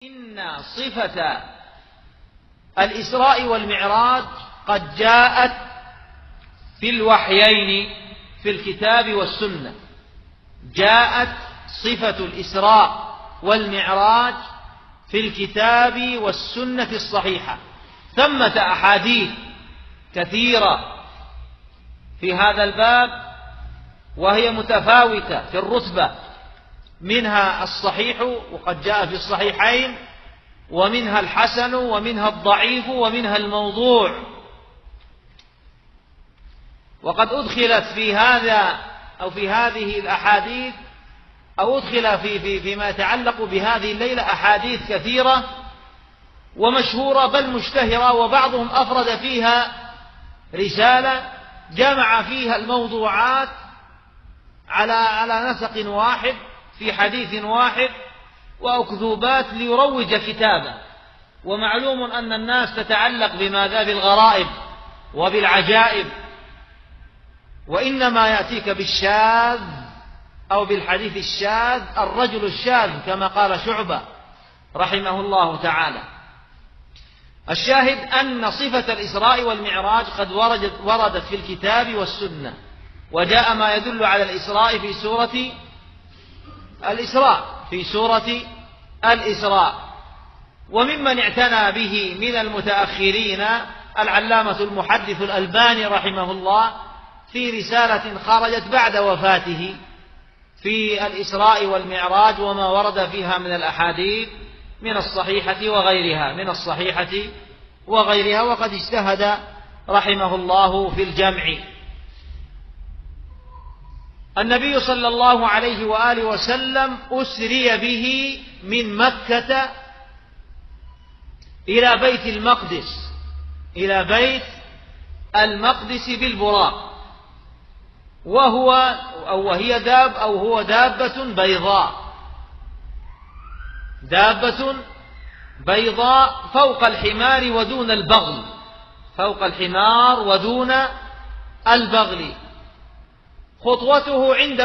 إن صفة الإسراء والمعراج قد جاءت في الوحيين في الكتاب والسنة. جاءت صفة الإسراء والمعراج في الكتاب والسنة الصحيحة. ثمة أحاديث كثيرة في هذا الباب وهي متفاوتة في الرتبة، منها الصحيح وقد جاء في الصحيحين، ومنها الحسن، ومنها الضعيف، ومنها الموضوع. وقد أدخلت في هذا أو في هذه الأحاديث أو أدخل فيما يتعلق بهذه الليلة أحاديث كثيرة ومشهورة بل مشتهرة، وبعضهم أفرد فيها رسالة جمع فيها الموضوعات على نسق واحد في حديث واحد وأكذوبات ليروج كتابه. ومعلوم أن الناس تتعلق بماذا؟ بالغرائب وبالعجائب، وإنما يأتيك بالشاذ أو بالحديث الشاذ الرجل الشاذ كما قال شعبة رحمه الله تعالى. الشاهد أن صفة الإسراء والمعراج قد وردت في الكتاب والسنة، وجاء ما يدل على الإسراء في سورة الإسراء. وممن اعتنى به من المتأخرين العلامة المحدث الألباني رحمه الله في رسالة خرجت بعد وفاته في الإسراء والمعراج وما ورد فيها من الأحاديث من الصحيحة وغيرها، وقد اجتهد رحمه الله في الجمع. النبي صلى الله عليه وآله وسلم أسري به من مكة إلى بيت المقدس بالبراق، هو دابة بيضاء فوق الحمار ودون البغل. خطوته عند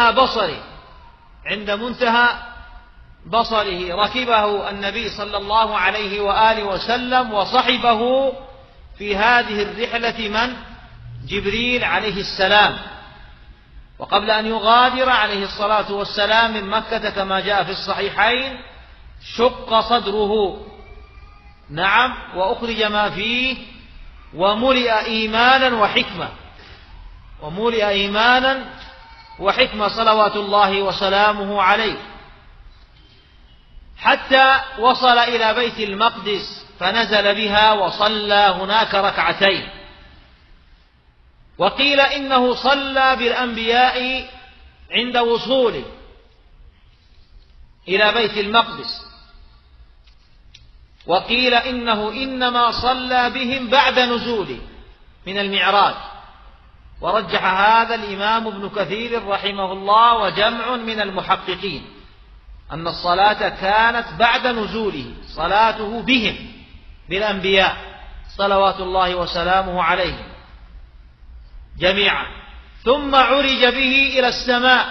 منتهى بصره. ركبه النبي صلى الله عليه وآله وسلم وصحبه في هذه الرحلة من؟ جبريل عليه السلام. وقبل أن يغادر عليه الصلاة والسلام من مكة كما جاء في الصحيحين شق صدره، نعم، وأخرج ما فيه وملئ إيمانا وحكمة صلوات الله وسلامه عليه، حتى وصل إلى بيت المقدس فنزل بها وصلى هناك ركعتين. وقيل إنه صلى بالأنبياء عند وصوله إلى بيت المقدس، وقيل إنه إنما صلى بهم بعد نزوله من المعراج. ورجح هذا الإمام ابن كثير رحمه الله وجمع من المحققين أن الصلاة كانت بعد نزوله، صلاته بهم بالأنبياء صلوات الله وسلامه عليهم جميعا. ثم عرج به إلى السماء،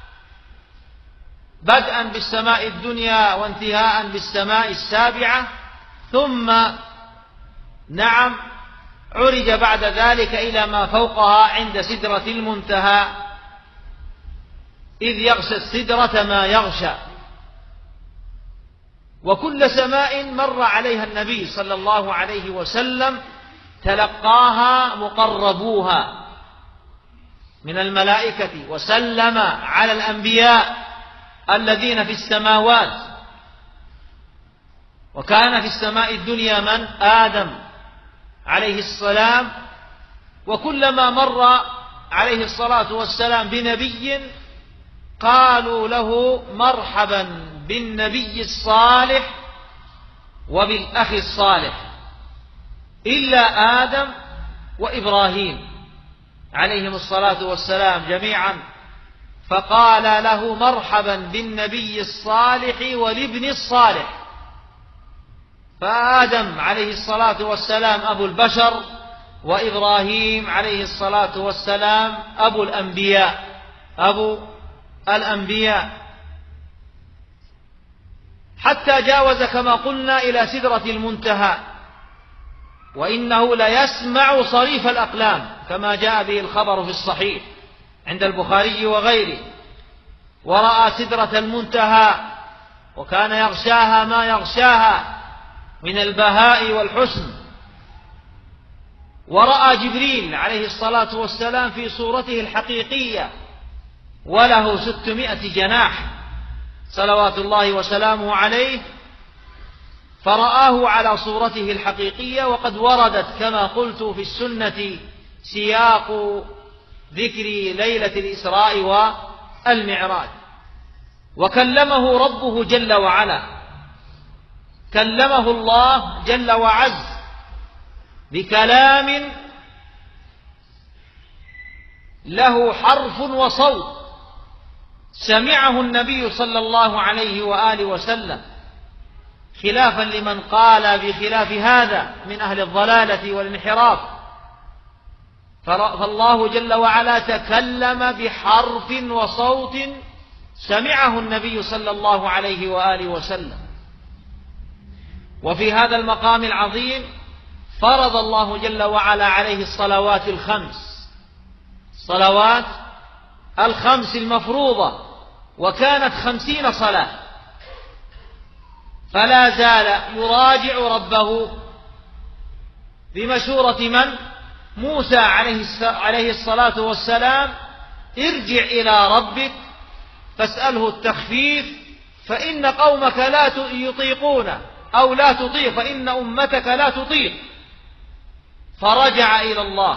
بدءا بالسماء الدنيا وانتهاء بالسماء السابعة، ثم عرج بعد ذلك إلى ما فوقها عند سدرة المنتهى، إذ يغشى السدرة ما يغشى. وكل سماء مر عليها النبي صلى الله عليه وسلم تلقاها مقربوها من الملائكة وسلم على الأنبياء الذين في السماوات. وكان في السماء الدنيا من؟ آدم عليه السلام. وكلما مر عليه الصلاة والسلام بنبي قالوا له مرحبا بالنبي الصالح وبالأخ الصالح، إلا آدم وإبراهيم عليهم الصلاة والسلام جميعا، فقال له مرحبا بالنبي الصالح والابن الصالح. فآدم عليه الصلاة والسلام أبو البشر، وإبراهيم عليه الصلاة والسلام أبو الأنبياء. حتى جاوز كما قلنا إلى سدرة المنتهى، وإنه ليسمع صريف الأقلام كما جاء به الخبر في الصحيح عند البخاري وغيره، ورأى سدرة المنتهى وكان يغشاها ما يغشاها من البهاء والحسن، ورأى جبريل عليه الصلاة والسلام في صورته الحقيقية وله 600 جناح صلوات الله وسلامه عليه، فرآه على صورته الحقيقية. وقد وردت كما قلت في السنة سياق ذكر ليلة الإسراء والمعراج. وكلمه ربه جل وعلا، كلمه الله جل وعز بكلام له حرف وصوت سمعه النبي صلى الله عليه وآله وسلم، خلافا لمن قال بخلاف هذا من أهل الضلالة والانحراف. فالله جل وعلا تكلم بحرف وصوت سمعه النبي صلى الله عليه وآله وسلم. وفي هذا المقام العظيم فرض الله جل وعلا عليه الصلوات الخمس، الصلوات الخمس المفروضة، وكانت 50 صلاة، فلا زال يراجع ربه بمشورة من؟ موسى عليه الصلاة والسلام: ارجع إلى ربك فاسأله التخفيف فإن قومك لا يطيقون، أو لا تطيق، فإن أمتك لا تطيق. فرجع إلى الله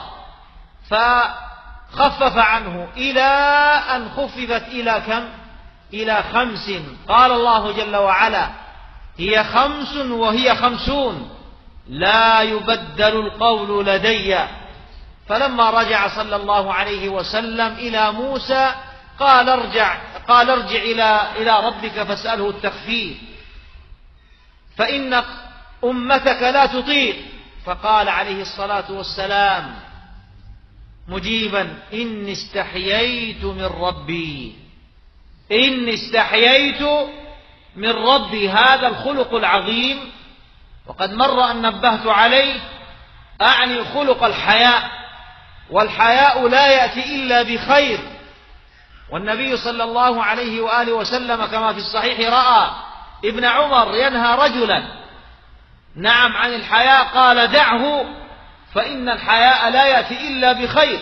فخفف عنه إلى أن خففت إلى كم؟ إلى 5. قال الله جل وعلا: هي 5 وهي 50 لا يبدل القول لدي. فلما رجع صلى الله عليه وسلم إلى موسى قال ارجع إلى ربك فاسأله التخفيف فإن أمتك لا تطيق. فقال عليه الصلاة والسلام مجيبا: إني استحييت من ربي، إني استحييت من ربي. هذا الخلق العظيم، وقد مر أن نبهت عليه، أعني خلق الحياء، والحياء لا يأتي إلا بخير. والنبي صلى الله عليه وآله وسلم كما في الصحيح رأى ابن عمر ينهى رجلا عن الحياء، قال: دعه فإن الحياء لا يأتي إلا بخير.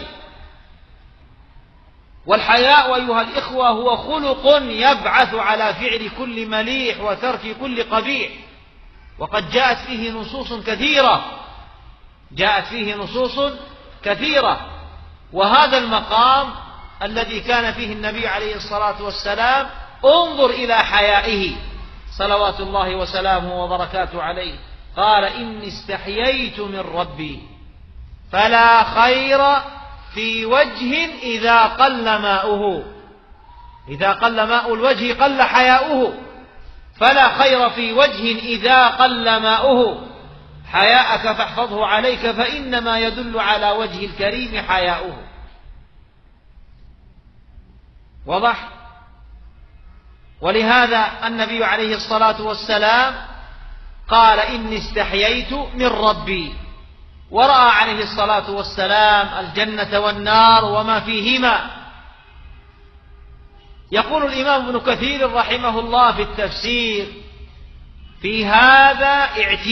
والحياء أيها الإخوة هو خلق يبعث على فعل كل مليح وترك كل قبيح، وقد جاءت فيه نصوص كثيرة. وهذا المقام الذي كان فيه النبي عليه الصلاة والسلام، انظر إلى حيائه صلوات الله وسلامه وبركاته عليه. قال: إني استحييت من ربي فلا خير في وجه إذا قل ماؤه. إذا قل ماء الوجه قل حياؤه، فلا خير في وجه إذا قل ماؤه. حياءك فاحفظه عليك فإنما يدل على وجه الكريم حياؤه. واضح؟ ولهذا النبي عليه الصلاة والسلام قال: إني استحييت من ربي، ورأى عليه الصلاة والسلام الجنة والنار وما فيهما. يقول الإمام ابن كثير رحمه الله في التفسير: في هذا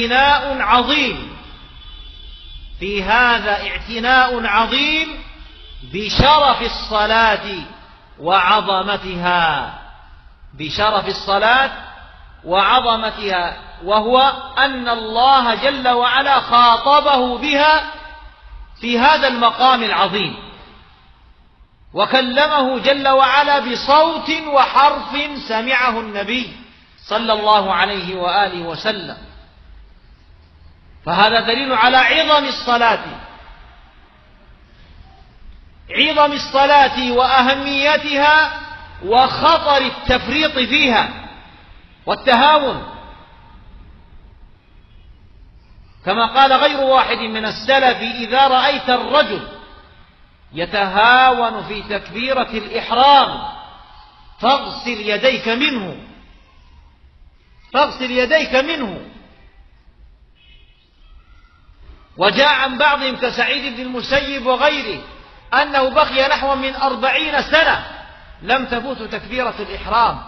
اعتناء عظيم بشرف الصلاة وعظمتها، بشرف الصلاة وعظمتها، وهو أن الله جل وعلا خاطبه بها في هذا المقام العظيم، وكلمه جل وعلا بصوت وحرف سمعه النبي صلى الله عليه وآله وسلم. فهذا دليل على عظم الصلاة وأهميتها وخطر التفريط فيها والتهاون، كما قال غير واحد من السلف: إذا رأيت الرجل يتهاون في تكبيرة الإحرام فاغسل يديك منه، فاغسل يديك منه. وجاء عن بعضهم كسعيد بن المسيب وغيره أنه بقي نحو من 40 سنة لم تفوت تكبيرة الإحرام.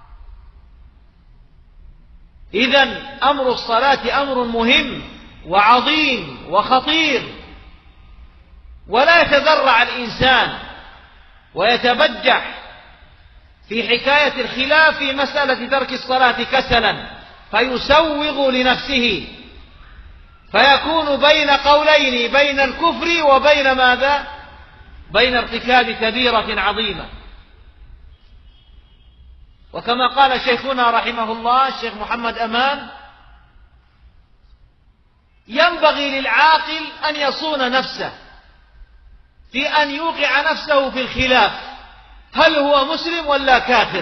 إذن أمر الصلاة أمر مهم وعظيم وخطير، ولا يتذرع الإنسان ويتبجح في حكاية الخلاف في مسألة ترك الصلاة كسلا فيسوغ لنفسه، فيكون بين قولين، بين الكفر وبين ماذا؟ بين ارتكاب كبيرة عظيمة. وكما قال شيخنا رحمه الله الشيخ محمد أمان: ينبغي للعاقل أن يصون نفسه في أن يوقع نفسه في الخلاف، هل هو مسلم ولا كافر؟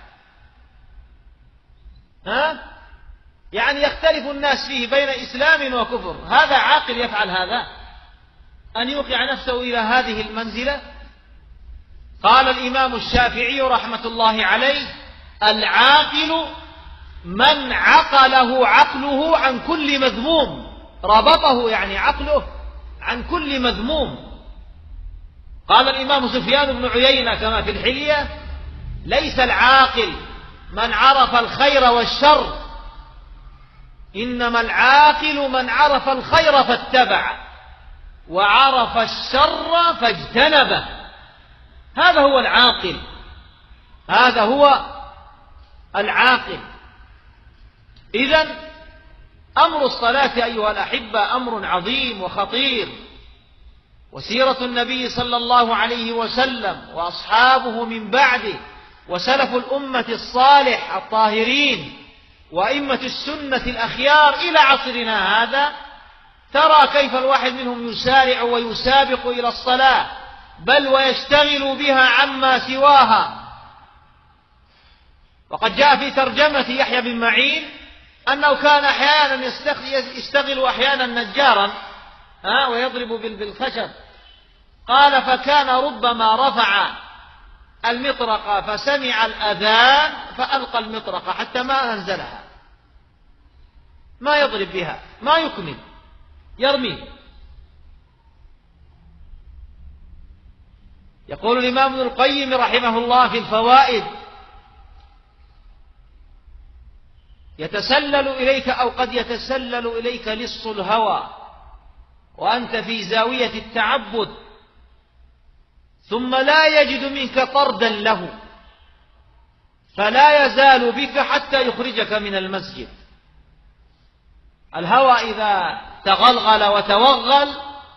يعني يختلف الناس فيه بين إسلام وكفر، هذا عاقل يفعل هذا؟ أن يوقع نفسه إلى هذه المنزلة؟ قال الإمام الشافعي رحمة الله عليه: العاقل من عقله عقله عن كل مذموم، ربطه يعني عقله عن كل مذموم. قال الإمام سفيان بن عيينة كما في الحلية: ليس العاقل من عرف الخير والشر، إنما العاقل من عرف الخير فاتبع وعرف الشر فاجتنبه. هذا هو العاقل، هذا هو العاقل. إذن أمر الصلاة أيها الأحبة أمر عظيم وخطير، وسيرة النبي صلى الله عليه وسلم وأصحابه من بعده وسلف الأمة الصالح الطاهرين وأئمة السنة الأخيار إلى عصرنا هذا، ترى كيف الواحد منهم يسارع ويسابق إلى الصلاة، بل ويشتغل بها عما سواها. وقد جاء في ترجمة يحيى بن معين أنه كان أحيانا يشتغل أحيانا نجارا ويضرب بالخشب. قال: فكان ربما رفع المطرقة فسمع الأذان فألقى المطرقة حتى ما أنزلها، ما يضرب بها، ما يكمل، يرمي. يقول الإمام ابن القيم رحمه الله في الفوائد: يتسلل إليك أو قد يتسلل إليك لص الهوى وأنت في زاوية التعبد، ثم لا يجد منك طردا له، فلا يزال بك حتى يخرجك من المسجد. الهوى إذا تغلغل وتوغل،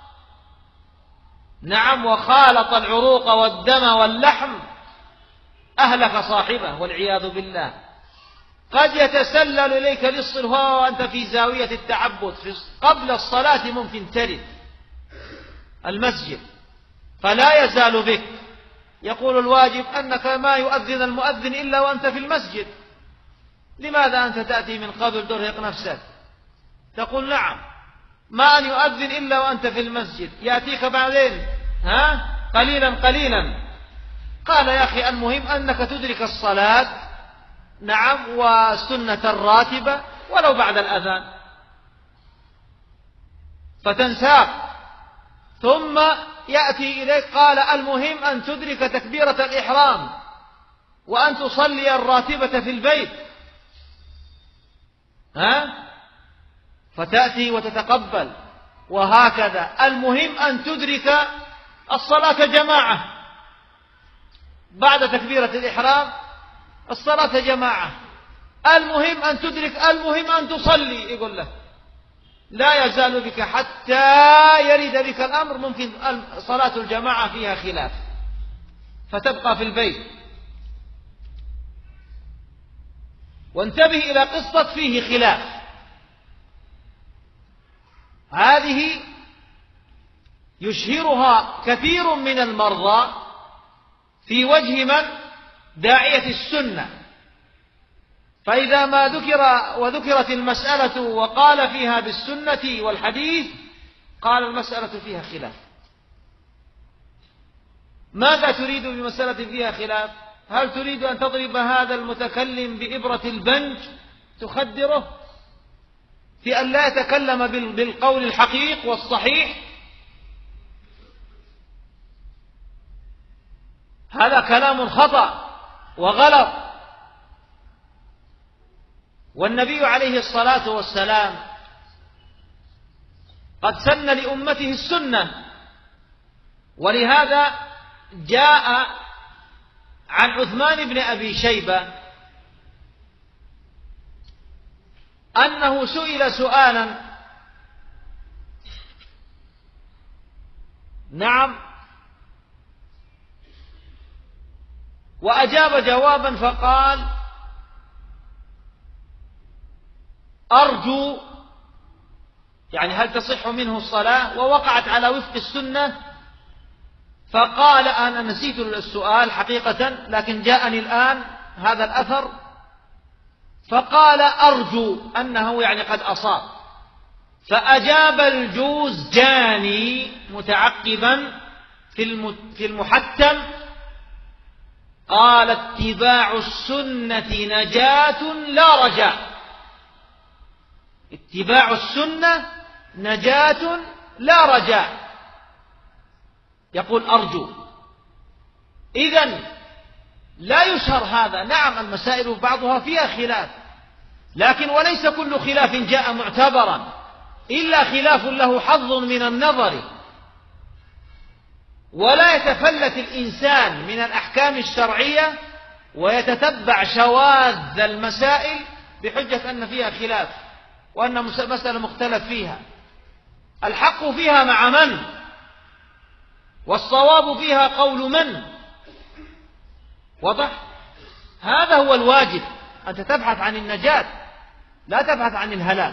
نعم، وخالط العروق والدم واللحم، أهلك صاحبه والعياذ بالله. قد يتسلل إليك لص الهوى وأنت في زاوية التعبد، قبل الصلاة ممكن ترد المسجد، فلا يزال بك. يقول الواجب أنك ما يؤذن المؤذن إلا وأنت في المسجد، لماذا أنت تأتي من قبل ترهق نفسك؟ تقول: نعم، ما أن يؤذن إلا وأنت في المسجد، يأتيك بعدين قليلا قليلا. قال: يا أخي المهم أنك تدرك الصلاة، نعم، والسنة الراتبة ولو بعد الأذان، فتنساق ثم يأتي إليك. قال: المهم أن تدرك تكبيرة الإحرام وأن تصلي الراتبة في البيت، فتأتي وتتقبل، وهكذا. المهم أن تدرك الصلاة جماعة بعد تكبيرة الإحرام، الصلاة جماعة. المهم أن تدرك، المهم أن تصلي. يقول له لا يزال بك حتى يرد بك الأمر، ممكن صلاة الجماعة فيها خلاف فتبقى في البيت. وانتبه إلى قصة فيه خلاف، هذه يشهرها كثير من المرضى في وجه من؟ داعية السنة. فإذا ما وذكرت المسألة وقال فيها بالسنة والحديث، قال المسألة فيها خلاف. ماذا تريد بمسألة فيها خلاف؟ هل تريد أن تضرب هذا المتكلم بإبرة البنج تخدره في أن لا يتكلم بالقول الحقيق والصحيح؟ هذا كلام خطأ وغلط. والنبي عليه الصلاة والسلام قد سن لأمته السنة، ولهذا جاء عن عثمان بن أبي شيبة أنه سئل سؤالا، نعم، وأجاب جوابا فقال: أرجو، يعني هل تصح منه الصلاة؟ ووقعت على وفق السنة. فقال: أنا نسيت السؤال حقيقة، لكن جاءني الآن هذا الأثر. فقال: أرجو، أنه يعني قد أصاب. فأجاب الجوزجاني متعقبا في المحتم، قال: اتباع السنة نجاة لا رجاء. اتباع السنة نجاة لا رجاء. يقول أرجو. إذن لا يشهر هذا. نعم، المسائل بعضها فيها خلاف، لكن وليس كل خلاف جاء معتبرا إلا خلاف له حظ من النظر. ولا يتفلت الإنسان من الأحكام الشرعية ويتتبع شواذ المسائل بحجة أن فيها خلاف وأن مسألة مختلف فيها. الحق فيها مع من؟ والصواب فيها قول من؟ وضح؟ هذا هو الواجب، أنت تبحث عن النجاة، لا تبحث عن الهلاك.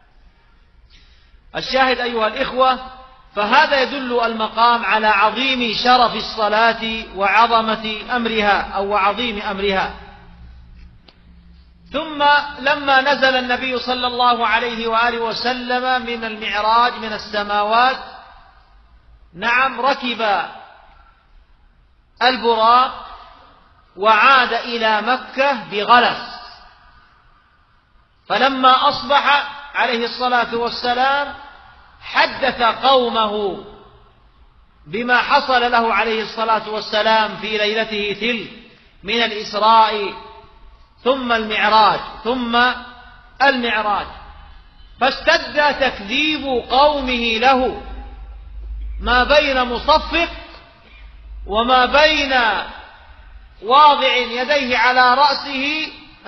الشاهد أيها الإخوة، فهذا يدل المقام على عظيم شرف الصلاة وعظمة أمرها أو عظيم أمرها. ثم لما نزل النبي صلى الله عليه وآله وسلم من المعراج من السماوات، نعم، ركب البراق وعاد إلى مكة بغلس. فلما أصبح عليه الصلاة والسلام حدث قومه بما حصل له عليه الصلاة والسلام في ليلته تلك من الإسراء ثم المعراج، فاشتد تكذيب قومه له، ما بين مصفق وما بين واضع يديه على رأسه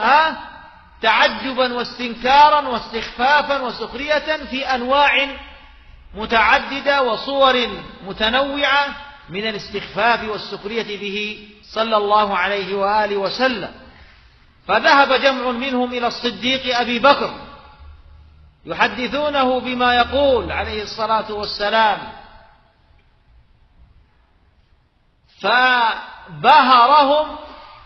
تعجبا واستنكارا واستخفافا وسخرية في أنواع متعددة وصور متنوعة من الاستخفاف والسخرية به صلى الله عليه وآله وسلم. فذهب جمع منهم إلى الصديق أبي بكر يحدثونه بما يقول عليه الصلاة والسلام، فبهرهم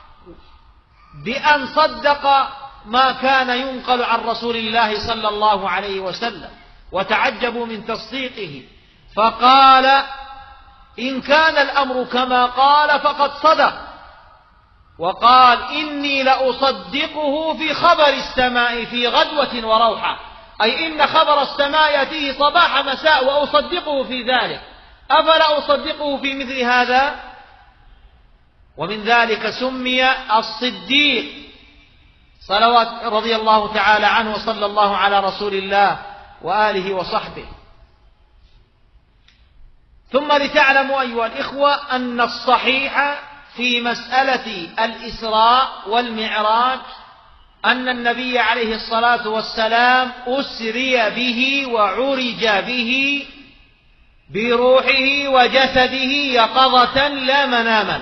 بأن صدق ما كان ينقل عن رسول الله صلى الله عليه وسلم، وتعجبوا من تصديقه. فقال: إن كان الأمر كما قال فقد صدق. وقال: إني لأصدقه في خبر السماء في غدوة وروحة، أي إن خبر السماء يأتيه صباح مساء وأصدقه في ذلك، أفلا أصدقه في مثل هذا؟ ومن ذلك سمي الصديق صلوات رضي الله تعالى عنه وصلى الله على رسول الله وآله وصحبه. ثم لتعلموا أيها الإخوة أن الصحيح في مسألة الإسراء والمعراج أن النبي عليه الصلاة والسلام أسري به وعرج به بروحه وجسده يقظة لا مناما،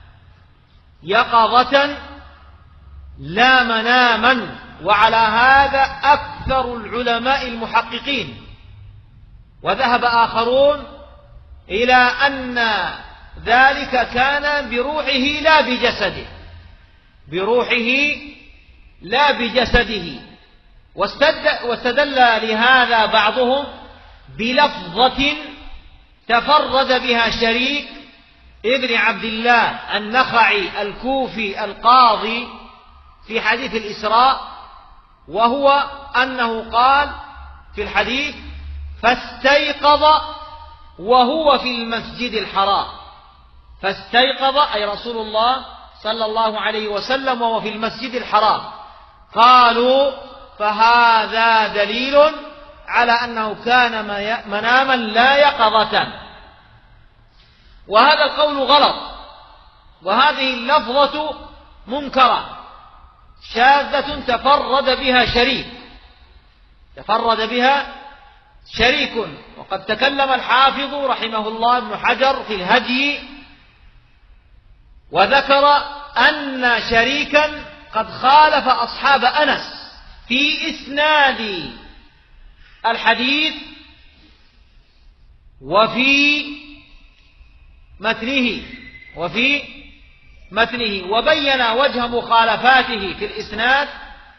يقظة لا مناما. وعلى هذا أكثر العلماء المحققين. وذهب آخرون إلى أن ذلك كان بروحه لا بجسده، بروحه لا بجسده. واستدل لهذا بعضهم بلفظة تفرد بها شريك ابن عبد الله النخعي الكوفي القاضي في حديث الإسراء، وهو أنه قال في الحديث: فاستيقظ وهو في المسجد الحرام. فاستيقظ أي رسول الله صلى الله عليه وسلم وهو في المسجد الحرام. قالوا: فهذا دليل على أنه كان مناما لا يقظة. وهذا القول غلط، وهذه اللفظة منكرة شاذة تفرد بها شريك. وقد تكلم الحافظ رحمه الله ابن حجر في الهدي وذكر أن شريكا قد خالف أصحاب أنس في إسناد الحديث وفي متنه وبين وجه مخالفاته في الإسناد،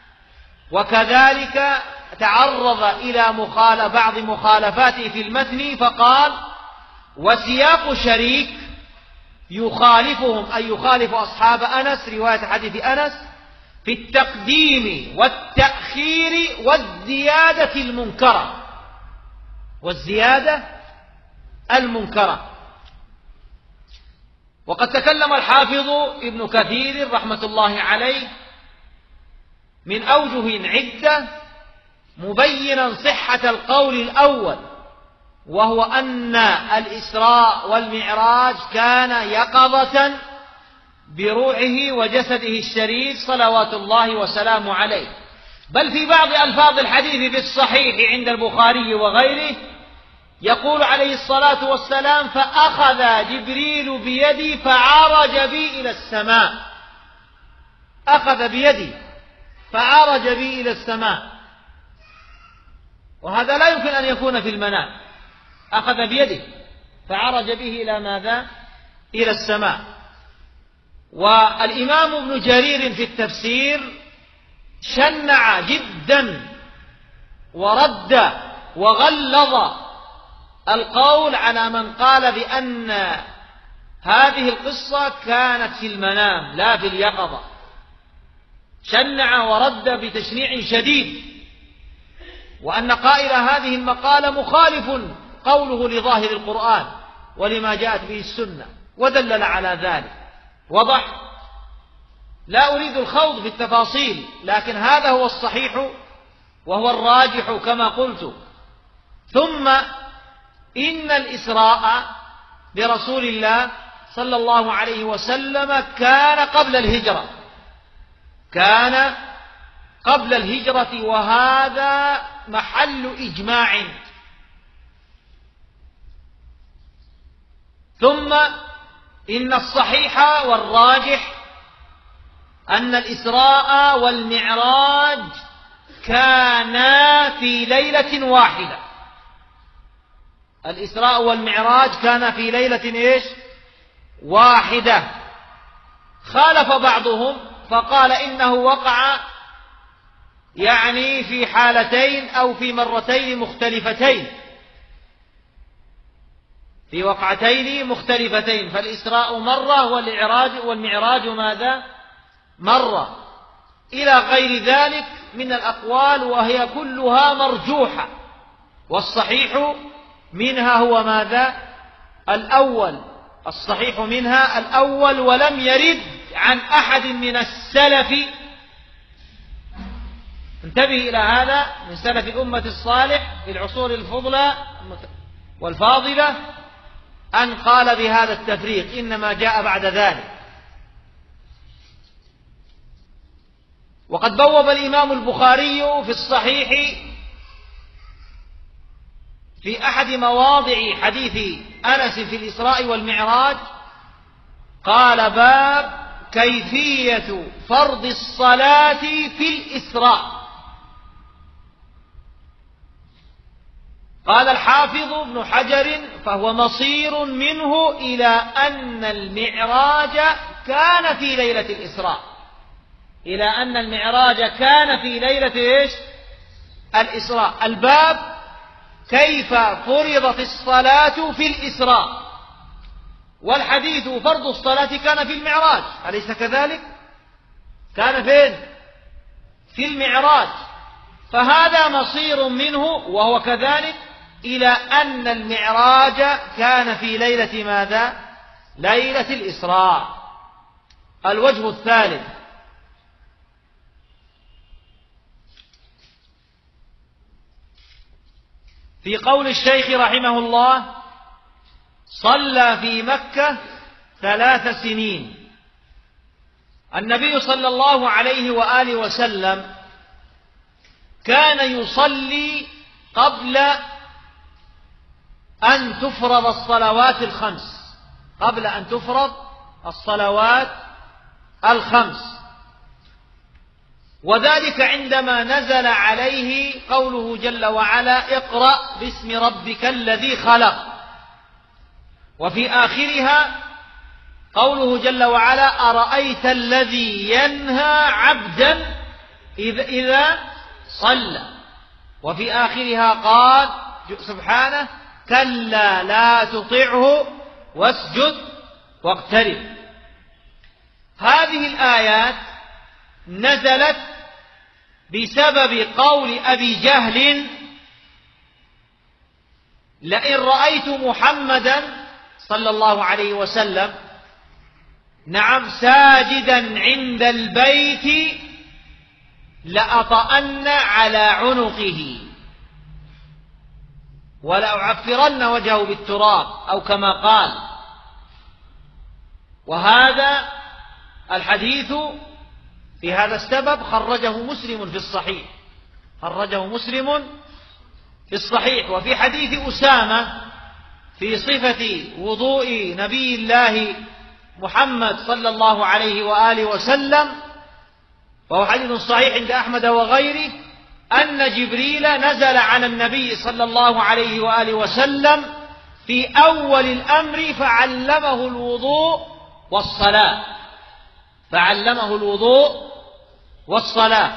وكذلك تعرض إلى بعض مخالفاته في المتن فقال: وسياق شريك يخالفهم أي يخالف أصحاب أنس رواية حديث أنس في التقديم والتأخير والزيادة المنكرة. وقد تكلم الحافظ ابن كثير رحمة الله عليه من أوجه عدة مبينا صحة القول الأول، وهو أن الإسراء والمعراج كان يقظة بروحه وجسده الشريف صلوات الله وسلامه عليه. بل في بعض ألفاظ الحديث في الصحيح عند البخاري وغيره يقول عليه الصلاة والسلام: فأخذ جبريل بيدي فعرج بي إلى السماء. أخذ بيدي فعرج بي إلى السماء، وهذا لا يمكن أن يكون في المنام. أخذ بيده فعرج به إلى ماذا؟ إلى السماء. والإمام ابن جرير في التفسير شنع جدا ورد وغلظ القول على من قال بأن هذه القصة كانت في المنام لا في اليقظة. شنع ورد بتشنيع شديد، وأن قائل هذه المقالة مخالف قوله لظاهر القرآن ولما جاءت به السنة، ودلل على ذلك. وضح؟ لا أريد الخوض في التفاصيل، لكن هذا هو الصحيح وهو الراجح كما قلت. ثم إن الإسراء برسول الله صلى الله عليه وسلم كان قبل الهجرة، وهذا محل إجماع. ثم إن الصحيح والراجح أن الإسراء والمعراج كانا في ليلة واحدة. الإسراء والمعراج كان في ليلة واحدة. خالف بعضهم فقال إنه وقع في حالتين أو في مرتين مختلفتين، في وقعتين مختلفتين، فالإسراء مرة والمعراج ماذا؟ مرة، إلى غير ذلك من الأقوال، وهي كلها مرجوحة. والصحيح منها هو ماذا؟ الأول. الصحيح منها الأول، ولم يرد عن أحد من السلف، انتبه إلى هذا، من سلف الأمة الصالح في العصور الفضلى والفاضلة، أن قال بهذا التفريق، إنما جاء بعد ذلك. وقد بوب الإمام البخاري في الصحيح في أحد مواضع حديث أنس في الإسراء والمعراج، قال: باب كيفية فرض الصلاة في الإسراء. قال الحافظ ابن حجر: فهو مصير منه إلى أن المعراج كان في ليلة الإسراء، إلى أن المعراج كان في ليلة الإسراء. الباب كيف فرضت الصلاة في الإسراء، والحديث فرض الصلاة كان في المعراج، أليس كذلك؟ كان فين؟ في المعراج. فهذا مصير منه وهو كذلك إلى أن المعراج كان في ليلة ماذا؟ ليلة الإسراء. الوجه الثالث: في قول الشيخ رحمه الله: صلى في مكة 3 سنين. النبي صلى الله عليه وآله وسلم كان يصلي قبل أن تفرض الصلوات الخمس، قبل أن تفرض الصلوات الخمس، وذلك عندما نزل عليه قوله جل وعلا: اقرأ باسم ربك الذي خلق. وفي آخرها قوله جل وعلا: أرأيت الذي ينهى عبدا إذا صلى. وفي آخرها قال سبحانه: كلا لا تطعه واسجد واقترب. هذه الآيات نزلت بسبب قول أبي جهل: لئن رأيت محمدا صلى الله عليه وسلم ساجدا عند البيت لأطأن على عنقه ولأعفرن وجهه بالتراب، أو كما قال. وهذا الحديث في هذا السبب خرجه مسلم في الصحيح، خرجه مسلم في الصحيح. وفي حديث أسامة في صفة وضوء نبي الله محمد صلى الله عليه وآله وسلم، وهو حديث صحيح عند أحمد وغيره، أن جبريل نزل على النبي صلى الله عليه وآله وسلم في أول الأمر فعلمه الوضوء والصلاة، فعلمه الوضوء والصلاة.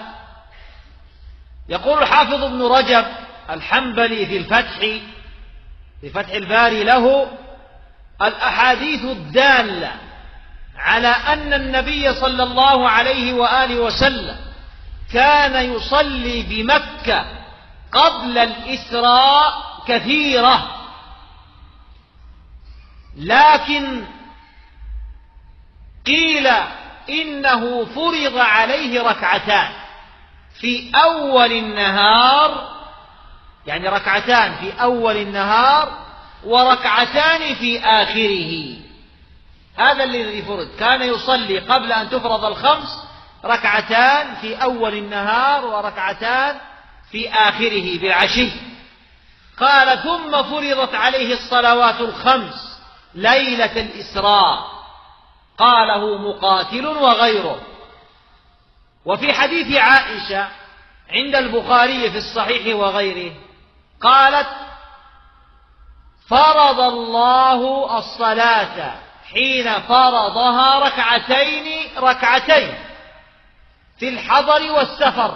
يقول الحافظ ابن رجب الحنبلي في فتح الباري له: الأحاديث الدالة على أن النبي صلى الله عليه وآله وسلم كان يصلي بمكة قبل الإسراء كثيرة، لكن قيل إنه فرض عليه ركعتان في أول النهار، يعني ركعتان في أول النهار وركعتان في آخره. هذا الذي فرض، كان يصلي قبل أن تفرض الخمس ركعتان في أول النهار وركعتان في آخره بالعشي. قال: ثم فرضت عليه الصلوات الخمس ليلة الإسراء. قاله مقاتل وغيره. وفي حديث عائشة عند البخاري في الصحيح وغيره قالت: فرض الله الصلاة حين فرضها ركعتين في الحضر والسفر،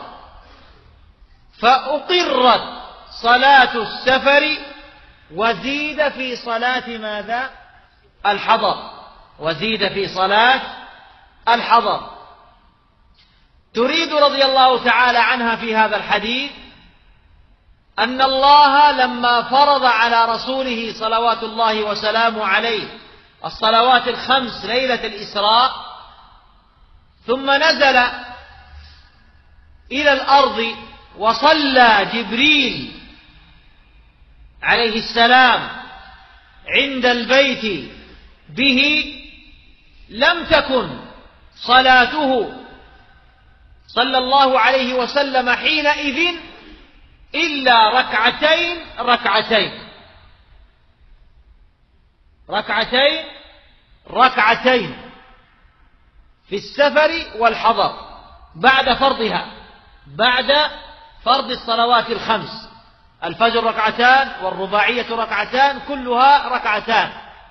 فأقرت صلاة السفر وزيد في صلاة ماذا؟ الحضر، وزيد في صلاة الحضر. تريد رضي الله تعالى عنها في هذا الحديث أن الله لما فرض على رسوله صلوات الله وسلامه عليه الصلوات الخمس ليلة الإسراء، ثم نزل إلى الأرض وصلى جبريل عليه السلام عند البيت به، لم تكن صلاته صلى الله عليه وسلم حينئذ إلا ركعتين في السفر والحضر بعد فرض الصلوات الخمس، الفجر ركعتان والرباعية ركعتان، كلها ركعتان.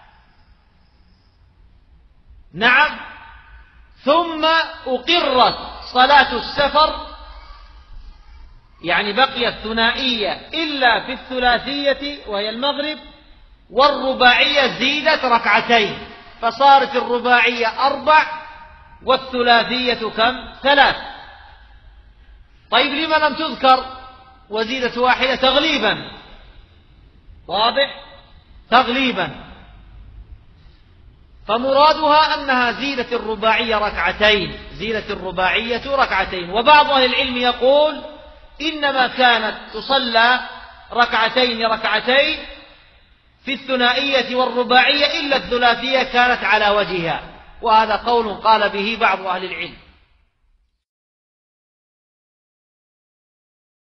نعم. ثم أقرت صلاة السفر، يعني بقيت ثنائية إلا في الثلاثية وهي المغرب، والرباعية زيدت ركعتين، فصارت الرباعية 4 والثلاثية كم؟ 3. طيب لما لم تذكر وزيدت واحدة تغليبا، واضح؟ تغليبا. فمرادها أنها زيدت الرباعية ركعتين، زيدت الرباعية ركعتين. وبعض أهل العلم يقول إنما كانت تصلى ركعتين ركعتين في الثنائية والرباعية، إلا الثلاثية كانت على وجهها، وهذا قول قال به بعض أهل العلم.